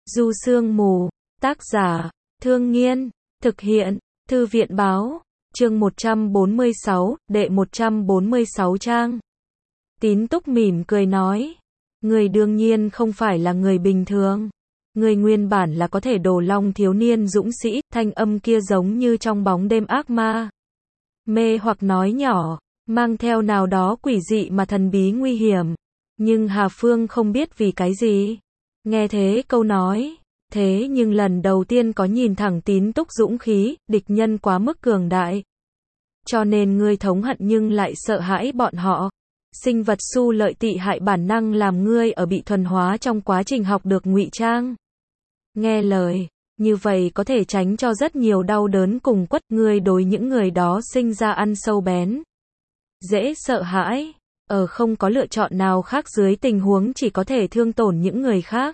Du Sương Mù, tác giả, Thương Nghiên, thực hiện, Thư viện Báo, chương 146, đệ 146 trang. Tín Túc mỉm cười nói, người đương nhiên không phải là người bình thường. Người nguyên bản là có thể đồ long thiếu niên dũng sĩ, thanh âm kia giống như trong bóng đêm ác ma. Mê hoặc nói nhỏ, mang theo nào đó quỷ dị mà thần bí nguy hiểm. Nhưng Hà Phương không biết vì cái gì. Nghe thế câu nói, thế nhưng lần đầu tiên có nhìn thẳng Tín Túc dũng khí, địch nhân quá mức cường đại. Cho nên ngươi thống hận nhưng lại sợ hãi bọn họ. Sinh vật su lợi tị hại bản năng làm ngươi ở bị thuần hóa trong quá trình học được ngụy trang. Nghe lời, như vậy có thể tránh cho rất nhiều đau đớn cùng quất. Ngươi đối những người đó sinh ra ăn sâu bén. Dễ sợ hãi, ở không có lựa chọn nào khác dưới tình huống chỉ có thể thương tổn những người khác.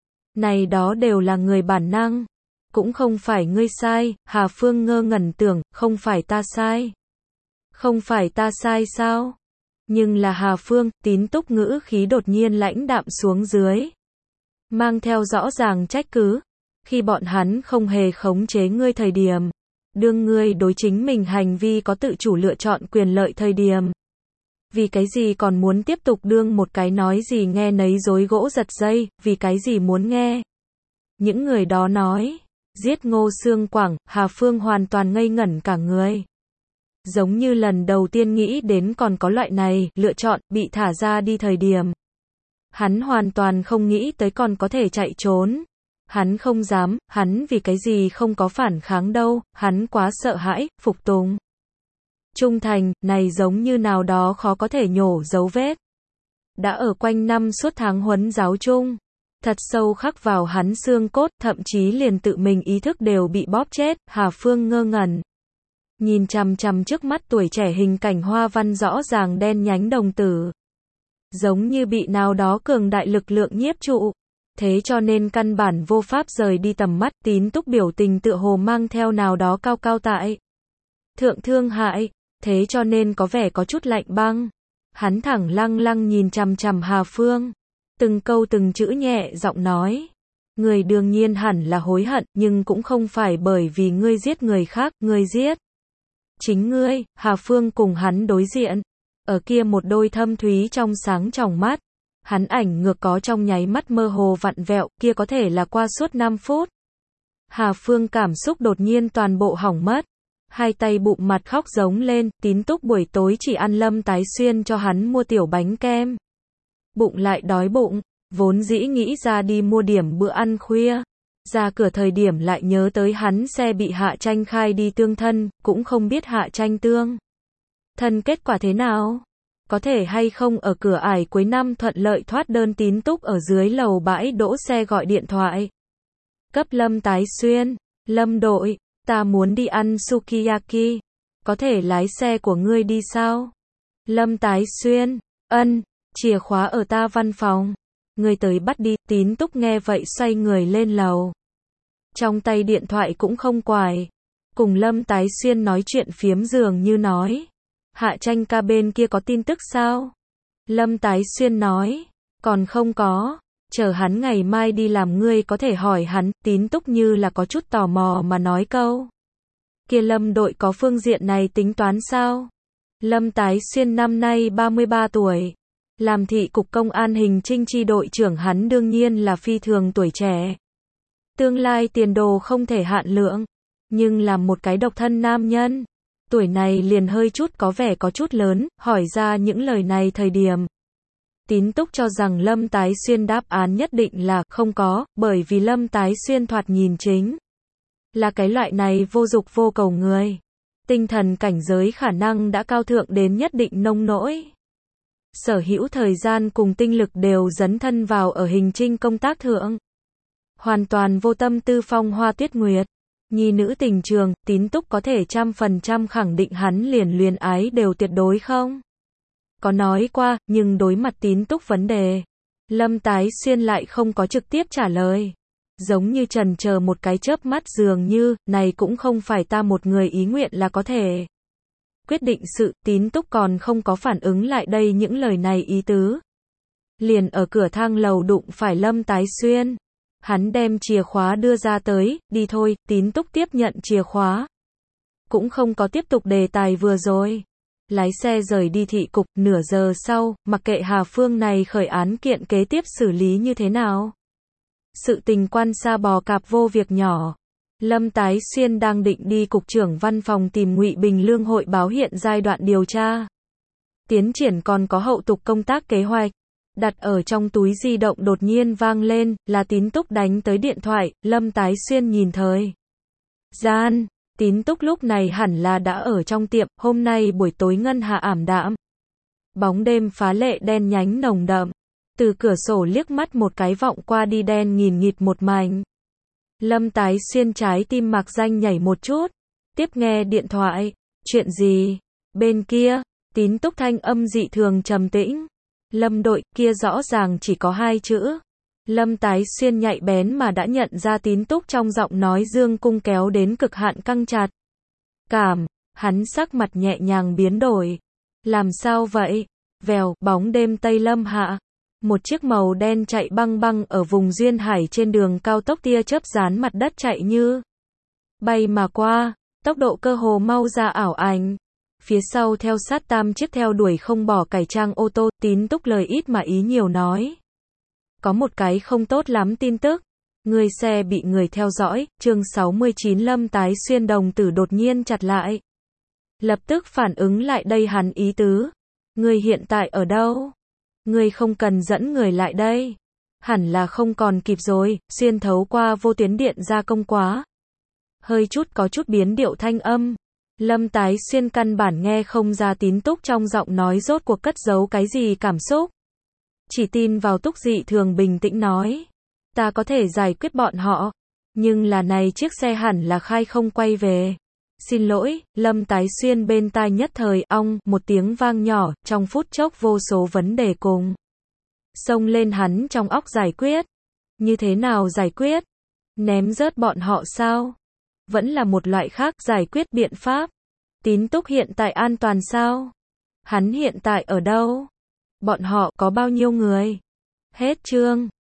Này đó đều là người bản năng. Cũng không phải ngươi sai, Hà Phương ngơ ngẩn tưởng, không phải ta sai. Không phải ta sai sao? Nhưng là Hà Phương, Tín Túc ngữ khí đột nhiên lãnh đạm xuống dưới. Mang theo rõ ràng trách cứ. Khi bọn hắn không hề khống chế ngươi thời điểm. Đương ngươi đối chính mình hành vi có tự chủ lựa chọn quyền lợi thời điểm. Vì cái gì còn muốn tiếp tục đương một cái nói gì nghe nấy rối gỗ giật dây, vì cái gì muốn nghe. Những người đó nói, giết Ngô Xương Quảng, Hà Phương hoàn toàn ngây ngẩn cả người. Giống như lần đầu tiên nghĩ đến còn có loại này, lựa chọn, bị thả ra đi thời điểm. Hắn hoàn toàn không nghĩ tới còn có thể chạy trốn. Hắn không dám, hắn vì cái gì không có phản kháng đâu, hắn quá sợ hãi, phục tùng. Trung thành, này giống như nào đó khó có thể nhổ dấu vết. Đã ở quanh năm suốt tháng huấn giáo chung. Thật sâu khắc vào hắn xương cốt, thậm chí liền tự mình ý thức đều bị bóp chết. Hà Phương ngơ ngẩn. Nhìn chằm chằm trước mắt tuổi trẻ hình cảnh hoa văn rõ ràng đen nhánh đồng tử. Giống như bị nào đó cường đại lực lượng nhiếp trụ. Thế cho nên căn bản vô pháp rời đi tầm mắt. Tín Túc biểu tình tựa hồ mang theo nào đó cao cao tại thượng thương hại. Thế cho nên có vẻ có chút lạnh băng. Hắn thẳng lăng lăng nhìn chằm chằm Hà Phương. Từng câu từng chữ nhẹ giọng nói. Người đương nhiên hẳn là hối hận, nhưng cũng không phải bởi vì ngươi giết người khác, ngươi giết chính ngươi. Hà Phương cùng hắn đối diện. Ở kia một đôi thâm thúy trong sáng tròng mắt. Hắn ảnh ngược có trong nháy mắt mơ hồ vặn vẹo, kia có thể là qua suốt 5 phút. Hà Phương cảm xúc đột nhiên toàn bộ hỏng mất. Hai tay bụng mặt khóc giống lên. Tín Túc buổi tối chỉ ăn Lâm Tái Xuyên cho hắn mua tiểu bánh kem. Bụng lại đói bụng, vốn dĩ nghĩ ra đi mua điểm bữa ăn khuya. Ra cửa thời điểm lại nhớ tới hắn xe bị Hạ Tranh khai đi tương thân, cũng không biết Hạ Tranh tương thân kết quả thế nào. Có thể hay không ở cửa ải cuối năm thuận lợi thoát đơn. Tín Túc ở dưới lầu bãi đỗ xe gọi điện thoại. Cấp Lâm Tái Xuyên, Lâm đội, ta muốn đi ăn sukiyaki. Có thể lái xe của ngươi đi sao? Lâm Tái Xuyên, ân, chìa khóa ở ta văn phòng. Ngươi tới bắt đi. Tín Túc nghe vậy xoay người lên lầu. Trong tay điện thoại cũng không quài. Cùng Lâm Tái Xuyên nói chuyện phiếm dường như nói. Hạ Tranh ca bên kia có tin tức sao? Lâm Tái Xuyên nói. Còn không có. Chờ hắn ngày mai đi làm ngươi có thể hỏi hắn. Tín Túc như là có chút tò mò mà nói câu. Kia Lâm đội có phương diện này tính toán sao? Lâm Tái Xuyên năm nay 33 tuổi. Làm thị cục công an hình trinh chi đội trưởng, hắn đương nhiên là phi thường tuổi trẻ. Tương lai tiền đồ không thể hạn lượng. Nhưng là một cái độc thân nam nhân. Tuổi này liền hơi chút có vẻ có chút lớn, hỏi ra những lời này thời điểm. Tín Túc cho rằng Lâm Tái Xuyên đáp án nhất định là không có, bởi vì Lâm Tái Xuyên thoạt nhìn chính là cái loại này vô dục vô cầu người. Tinh thần cảnh giới khả năng đã cao thượng đến nhất định nông nỗi. Sở hữu thời gian cùng tinh lực đều dấn thân vào ở hình trinh công tác thượng. Hoàn toàn vô tâm tư phong hoa tuyết nguyệt. Nhi nữ tình trường, Tín Túc có thể 100% khẳng định hắn liền luyến ái đều tuyệt đối không có nói qua, nhưng đối mặt Tín Túc vấn đề, Lâm Tái Xuyên lại không có trực tiếp trả lời. Giống như chần chờ một cái chớp mắt dường như, này cũng không phải ta một người ý nguyện là có thể quyết định sự. Tín Túc còn không có phản ứng lại đây những lời này ý tứ. Liền ở cửa thang lầu đụng phải Lâm Tái Xuyên. Hắn đem chìa khóa đưa ra tới, đi thôi, Tín Túc tiếp nhận chìa khóa. Cũng không có tiếp tục đề tài vừa rồi. Lái xe rời đi thị cục, nửa giờ sau, mặc kệ Hà Phương này khởi án kiện kế tiếp xử lý như thế nào. Sự tình quan xa bò cạp vô việc nhỏ. Lâm Tái Xuyên đang định đi cục trưởng văn phòng tìm Ngụy Bình Lương hội báo hiện giai đoạn điều tra. Tiến triển còn có hậu tục công tác kế hoạch. Đặt ở trong túi di động đột nhiên vang lên, là Tín Túc đánh tới điện thoại, Lâm Tái Xuyên nhìn thời gian. Tín Túc lúc này hẳn là đã ở trong tiệm, hôm nay buổi tối ngân hạ ảm đạm. Bóng đêm phá lệ đen nhánh nồng đậm. Từ cửa sổ liếc mắt một cái vọng qua đi đen nghìn nghịt một mảnh. Lâm Tái Xuyên trái tim mạc danh nhảy một chút. Tiếp nghe điện thoại. Chuyện gì? Bên kia, Tín Túc thanh âm dị thường trầm tĩnh. Lâm đội, kia rõ ràng chỉ có 2 chữ. Lâm Tái Xuyên nhạy bén mà đã nhận ra Tín Túc trong giọng nói dương cung kéo đến cực hạn căng chặt. Hắn sắc mặt nhẹ nhàng biến đổi. Làm sao vậy? Vèo, bóng đêm Tây Lâm hạ. Một chiếc màu đen chạy băng băng ở vùng duyên hải trên đường cao tốc tia chớp dán mặt đất chạy như bay mà qua, tốc độ cơ hồ mau ra ảo ảnh. Phía sau theo sát 3 chiếc theo đuổi không bỏ cải trang ô tô, Tín Túc lời ít mà ý nhiều nói. Có một cái không tốt lắm tin tức. Người xe bị người theo dõi, chương 69 Lâm Tái Xuyên đồng tử đột nhiên chặt lại. Lập tức phản ứng lại đây hắn ý tứ. Người hiện tại ở đâu? Người không cần dẫn người lại đây. Hẳn là không còn kịp rồi, xuyên thấu qua vô tuyến điện gia công quá. Hơi chút có chút biến điệu thanh âm. Lâm Tái Xuyên căn bản nghe không ra Tín Túc trong giọng nói rốt cuộc cất giấu cái gì cảm xúc. Chỉ tin vào Túc dị thường bình tĩnh nói. Ta có thể giải quyết bọn họ. Nhưng là này chiếc xe hẳn là khai không quay về. Xin lỗi, Lâm Tái Xuyên bên tai nhất thời ong, một tiếng vang nhỏ, trong phút chốc vô số vấn đề cùng xông lên hắn trong óc giải quyết. Như thế nào giải quyết? Ném rớt bọn họ sao? Vẫn là một loại khác giải quyết biện pháp. Tín Túc hiện tại an toàn sao? Hắn hiện tại ở đâu? Bọn họ có bao nhiêu người? Hết chương.